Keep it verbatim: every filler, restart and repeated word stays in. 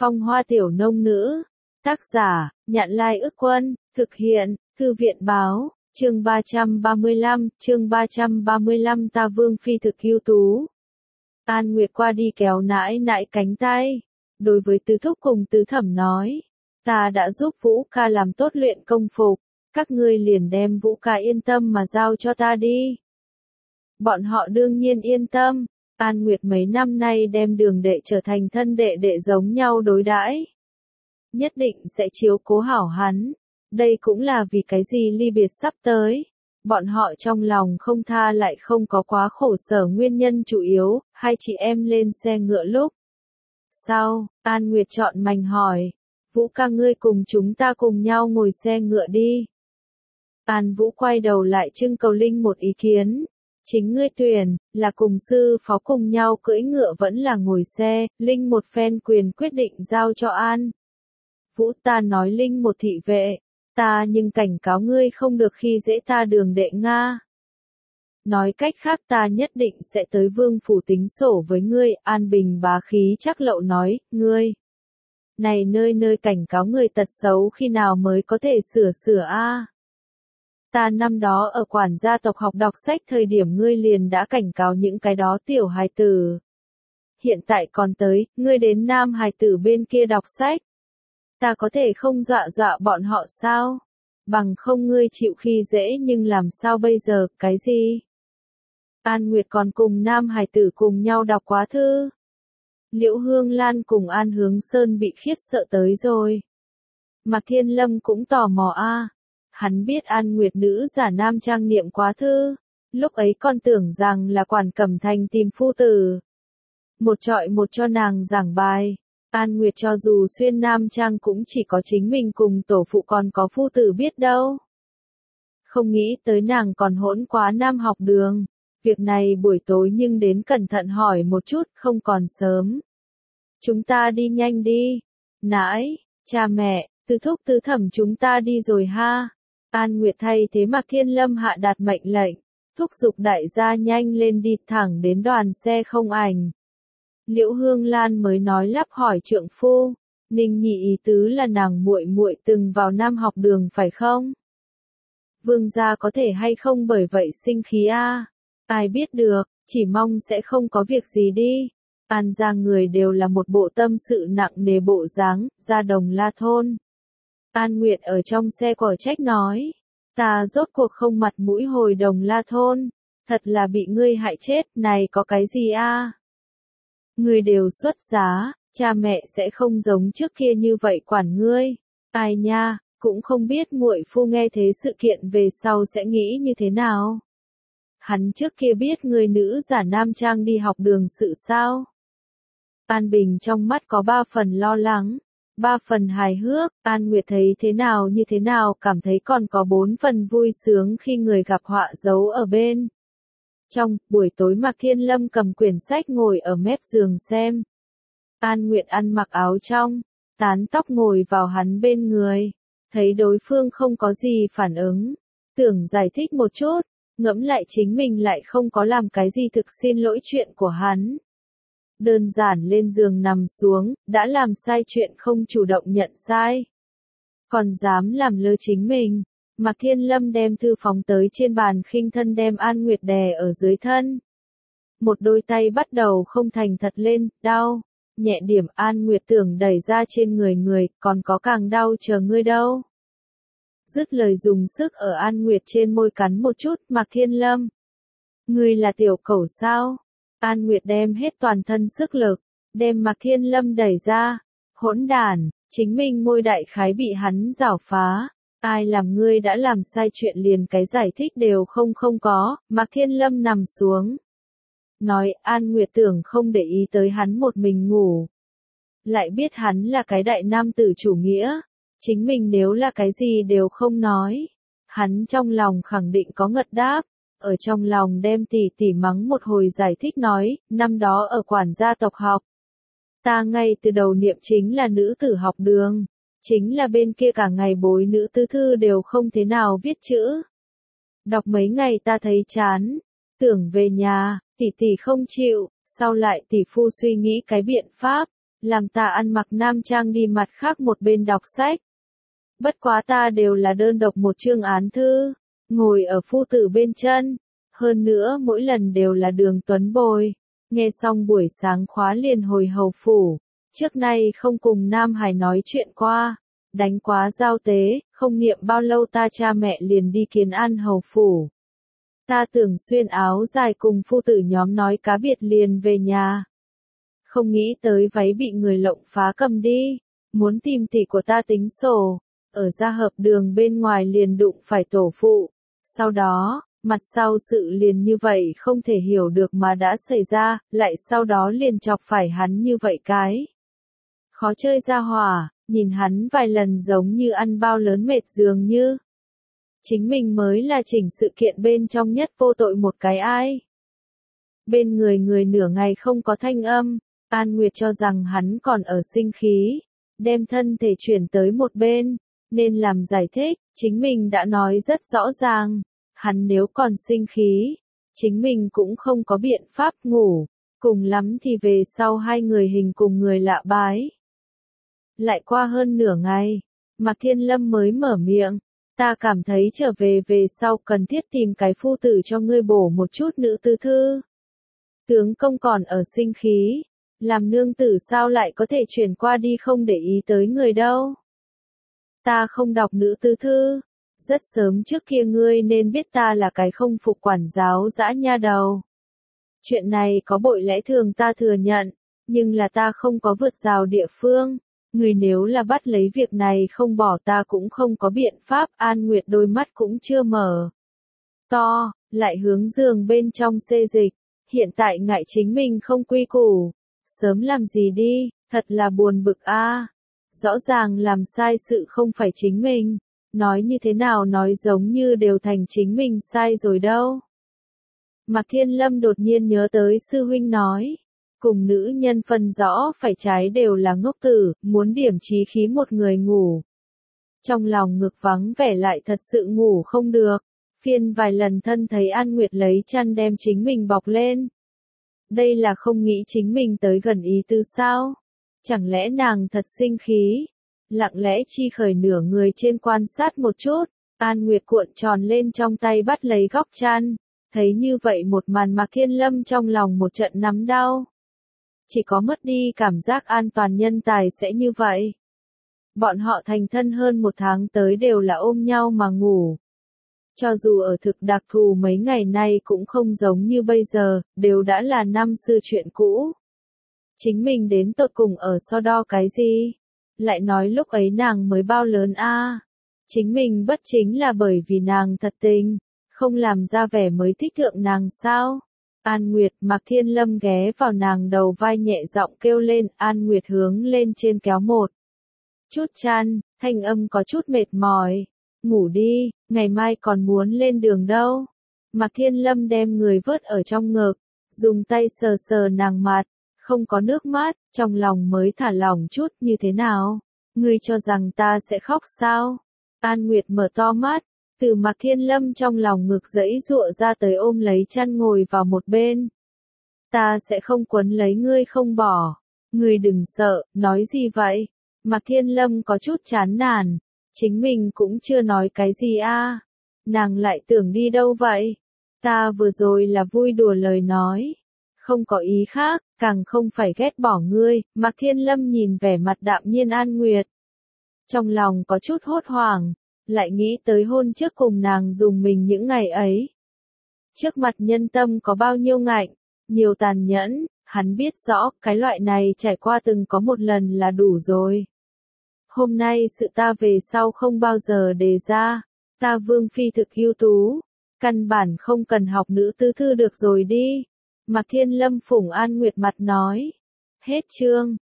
Phong hoa tiểu nông nữ. Tác giả, Nhạn Lai Ức Quân, thực hiện, Thư viện Báo, chương ba trăm ba mươi lăm, chương ba trăm ba mươi lăm ta vương phi thực ưu tú. An Nguyệt qua đi kéo nãi nãi cánh tay. Đối với tứ thúc cùng tứ thẩm nói. Ta đã giúp Vũ ca làm tốt luyện công phục. Các ngươi liền đem Vũ ca yên tâm mà giao cho ta đi. Bọn họ đương nhiên yên tâm. An Nguyệt mấy năm nay đem Đường đệ trở thành thân đệ đệ giống nhau đối đãi. Nhất định sẽ chiếu cố hảo hắn. Đây cũng là vì cái gì ly biệt sắp tới. Bọn họ trong lòng không tha lại không có quá khổ sở nguyên nhân chủ yếu, hai chị em lên xe ngựa lúc. Sau, An Nguyệt chọn mành hỏi. Vũ ca ngươi cùng chúng ta cùng nhau ngồi xe ngựa đi. An Vũ quay đầu lại trưng cầu Linh một ý kiến. Chính ngươi tuyển, là cùng sư phó cùng nhau cưỡi ngựa vẫn là ngồi xe, Linh một phen quyền quyết định giao cho An. Vũ ta nói Linh một thị vệ, ta nhưng cảnh cáo ngươi không được khi dễ ta Đường đệ Nga. Nói cách khác ta nhất định sẽ tới vương phủ tính sổ với ngươi, An Bình bá khí chắc lậu nói, ngươi. Này nơi nơi cảnh cáo người tật xấu khi nào mới có thể sửa sửa a? Ta năm đó ở quản gia tộc học đọc sách thời điểm ngươi liền đã cảnh cáo những cái đó tiểu hài tử. Hiện tại còn tới, ngươi đến nam hài tử bên kia đọc sách. Ta có thể không dọa dọa bọn họ sao? Bằng không ngươi chịu khi dễ nhưng làm sao bây giờ, cái gì? An Nguyệt còn cùng nam hài tử cùng nhau đọc quá thư. Liễu Hương Lan cùng An Hướng Sơn bị khiếp sợ tới rồi. Mạc Thiên Lâm cũng tò mò a. Hắn biết An Nguyệt nữ giả nam trang niệm quá thư. Lúc ấy con tưởng rằng là Quản Cẩm Thành tìm phu tử. Một trọi một cho nàng giảng bài. An Nguyệt cho dù xuyên nam trang cũng chỉ có chính mình cùng tổ phụ còn có phu tử biết đâu. Không nghĩ tới nàng còn hỗn quá nam học đường. Việc này buổi tối nhưng đến cẩn thận hỏi một chút, không còn sớm. Chúng ta đi nhanh đi. Nãi, cha mẹ, tứ thúc tứ thẩm chúng ta đi rồi ha. An Nguyệt thay thế Mạc Thiên Lâm hạ đạt mệnh lệnh. Thúc giục đại gia nhanh lên đi thẳng đến đoàn xe không ảnh. Liễu Hương Lan mới nói lắp hỏi trượng phu. Ninh nhị ý tứ là nàng muội muội từng vào nam học đường phải không? Vương gia có thể hay không bởi vậy sinh khí a? Ai biết được, chỉ mong sẽ không có việc gì đi. An gia người đều là một bộ tâm sự nặng nề bộ dáng, ra Đồng La thôn. An Nguyệt ở trong xe cỏ trách nói, ta rốt cuộc không mặt mũi hồi Đồng La thôn, thật là bị ngươi hại chết, này có cái gì a? Ngươi đều xuất giá, cha mẹ sẽ không giống trước kia như vậy quản ngươi. Ai nha, cũng không biết muội phu nghe thế sự kiện về sau sẽ nghĩ như thế nào. Hắn trước kia biết người nữ giả nam trang đi học đường sự sao? An Bình trong mắt có ba phần lo lắng, ba phần hài hước, An Nguyệt thấy thế nào như thế nào cảm thấy còn có bốn phần vui sướng khi người gặp họa giấu ở bên. Trong buổi tối Mạc Thiên Lâm cầm quyển sách ngồi ở mép giường xem. An Nguyệt ăn mặc áo trong, tán tóc ngồi vào hắn bên người, thấy đối phương không có gì phản ứng, tưởng giải thích một chút. Ngẫm lại chính mình lại không có làm cái gì thực xin lỗi chuyện của hắn. Đơn giản lên giường nằm xuống, đã làm sai chuyện không chủ động nhận sai. Còn dám làm lơ chính mình. Mạc Thiên Lâm đem thư phóng tới trên bàn khinh thân đem An Nguyệt đè ở dưới thân. Một đôi tay bắt đầu không thành thật lên, đau. Nhẹ điểm An Nguyệt tưởng đẩy ra trên người người, còn có càng đau chờ ngươi đâu. Dứt lời dùng sức ở An Nguyệt trên môi cắn một chút, Mạc Thiên Lâm. Ngươi là tiểu cẩu sao? An Nguyệt đem hết toàn thân sức lực, đem Mạc Thiên Lâm đẩy ra. Hỗn đản, chính mình môi đại khái bị hắn giảo phá. Ai làm ngươi đã làm sai chuyện liền cái giải thích đều không không có, Mạc Thiên Lâm nằm xuống. Nói An Nguyệt tưởng không để ý tới hắn một mình ngủ. Lại biết hắn là cái đại nam tử chủ nghĩa. Chính mình nếu là cái gì đều không nói. Hắn trong lòng khẳng định có ngật đáp. Ở trong lòng đem tỉ tỉ mắng một hồi giải thích nói, năm đó ở quản gia tộc học. Ta ngay từ đầu niệm chính là nữ tử học đường. Chính là bên kia cả ngày bối nữ tư thư đều không thế nào viết chữ. Đọc mấy ngày ta thấy chán. Tưởng về nhà, tỉ tỉ không chịu, sau lại tỷ phu suy nghĩ cái biện pháp. làm ta ăn mặc nam trang đi mặt khác một bên đọc sách. Bất quá ta đều là đơn độc một chương án thư, ngồi ở phu tử bên chân, hơn nữa mỗi lần đều là Đường Tuấn bồi. Nghe xong buổi sáng khóa liền hồi hầu phủ, trước nay không cùng Nam Hải nói chuyện qua, đánh quá giao tế, không niệm bao lâu ta cha mẹ liền đi kiến an hầu phủ. Ta tưởng xuyên áo dài cùng phu tử nhóm nói cá biệt liền về nhà. Không nghĩ tới váy bị người lộng phá cầm đi, muốn tìm tỷ của ta tính sổ, ở gia hợp đường bên ngoài liền đụng phải tổ phụ. Sau đó, mặt sau sự liền như vậy không thể hiểu được mà đã xảy ra, lại sau đó liền chọc phải hắn như vậy cái. Khó chơi ra hỏa, nhìn hắn vài lần giống như ăn bao lớn mệt dường như. Chính mình mới là chỉnh sự kiện bên trong nhất vô tội một cái ai. Bên người người nửa ngày không có thanh âm, An Nguyệt cho rằng hắn còn ở sinh khí, đem thân thể chuyển tới một bên, nên làm giải thích, chính mình đã nói rất rõ ràng, hắn nếu còn sinh khí, chính mình cũng không có biện pháp ngủ, cùng lắm thì về sau hai người hình cùng người lạ bái. Lại qua hơn nửa ngày, Mạc Thiên Lâm mới mở miệng, ta cảm thấy trở về về sau cần thiết tìm cái phu tử cho ngươi bổ một chút nữ tư thư. Tướng công còn ở sinh khí, làm nương tử sao lại có thể chuyển qua đi không để ý tới người đâu. Ta không đọc nữ tư thư, rất sớm trước kia ngươi nên biết ta là cái không phục quản giáo dã nha đầu. Chuyện này có bội lẽ thường ta thừa nhận, nhưng là ta không có vượt rào địa phương. Người nếu là bắt lấy việc này không bỏ ta cũng không có biện pháp. An Nguyệt đôi mắt cũng chưa mở to, lại hướng giường bên trong xê dịch. Hiện tại ngại chính mình không quy củ, sớm làm gì đi, thật là buồn bực a. Rõ ràng làm sai sự không phải chính mình, nói như thế nào nói giống như đều thành chính mình sai rồi đâu. Mạc Thiên Lâm đột nhiên nhớ tới sư huynh nói, cùng nữ nhân phân rõ phải trái đều là ngốc tử, muốn điểm trí khí một người ngủ. Trong lòng ngực vắng vẻ lại thật sự ngủ không được, phiên vài lần thân thấy An Nguyệt lấy chăn đem chính mình bọc lên. Đây là không nghĩ chính mình tới gần ý tư sao? Chẳng lẽ nàng thật sinh khí? Lặng lẽ chi khởi nửa người trên quan sát một chút, An Nguyệt cuộn tròn lên trong tay bắt lấy góc chăn, thấy như vậy một màn Mạc Thiên Lâm trong lòng một trận nắm đau. Chỉ có mất đi cảm giác an toàn nhân tài sẽ như vậy. Bọn họ thành thân hơn một tháng tới đều là ôm nhau mà ngủ. Cho dù ở thực đặc thù mấy ngày nay cũng không giống như bây giờ, đều đã là năm xưa chuyện cũ. Chính mình đến tột cùng ở so đo cái gì? Lại nói lúc ấy nàng mới bao lớn a? Chính mình bất chính là bởi vì nàng thật tình, không làm ra vẻ mới thích thượng nàng sao? An Nguyệt, Mạc Thiên Lâm ghé vào nàng đầu vai nhẹ giọng kêu lên, An Nguyệt hướng lên trên kéo một chút chăn, thanh âm có chút mệt mỏi. Ngủ đi, ngày mai còn muốn lên đường đâu. Mạc Thiên Lâm đem người vớt ở trong ngực, dùng tay sờ sờ nàng mặt, không có nước mắt, trong lòng mới thả lỏng chút. Như thế nào? Ngươi cho rằng ta sẽ khóc sao? An Nguyệt mở to mắt, từ Mạc Thiên Lâm trong lòng ngực giãy giụa ra tới ôm lấy chăn ngồi vào một bên. Ta sẽ không quấn lấy ngươi không bỏ. Ngươi đừng sợ, nói gì vậy? Mạc Thiên Lâm có chút chán nản, chính mình cũng chưa nói cái gì a. Nàng lại tưởng đi đâu vậy? Ta vừa rồi là vui đùa lời nói, không có ý khác, càng không phải ghét bỏ ngươi. Mạc Thiên Lâm nhìn vẻ mặt đạm nhiên An Nguyệt, trong lòng có chút hốt hoảng, lại nghĩ tới hôn trước cùng nàng dùng mình những ngày ấy. Trước mặt nhân tâm có bao nhiêu ngạnh, nhiều tàn nhẫn, hắn biết rõ, cái loại này trải qua từng có một lần là đủ rồi. Hôm nay sự ta về sau không bao giờ đề ra, ta Vương Phi thực ưu tú, căn bản không cần học nữ tư thư được rồi đi. Mạc Thiên Lâm phủng An Nguyệt mặt nói. Hết chương.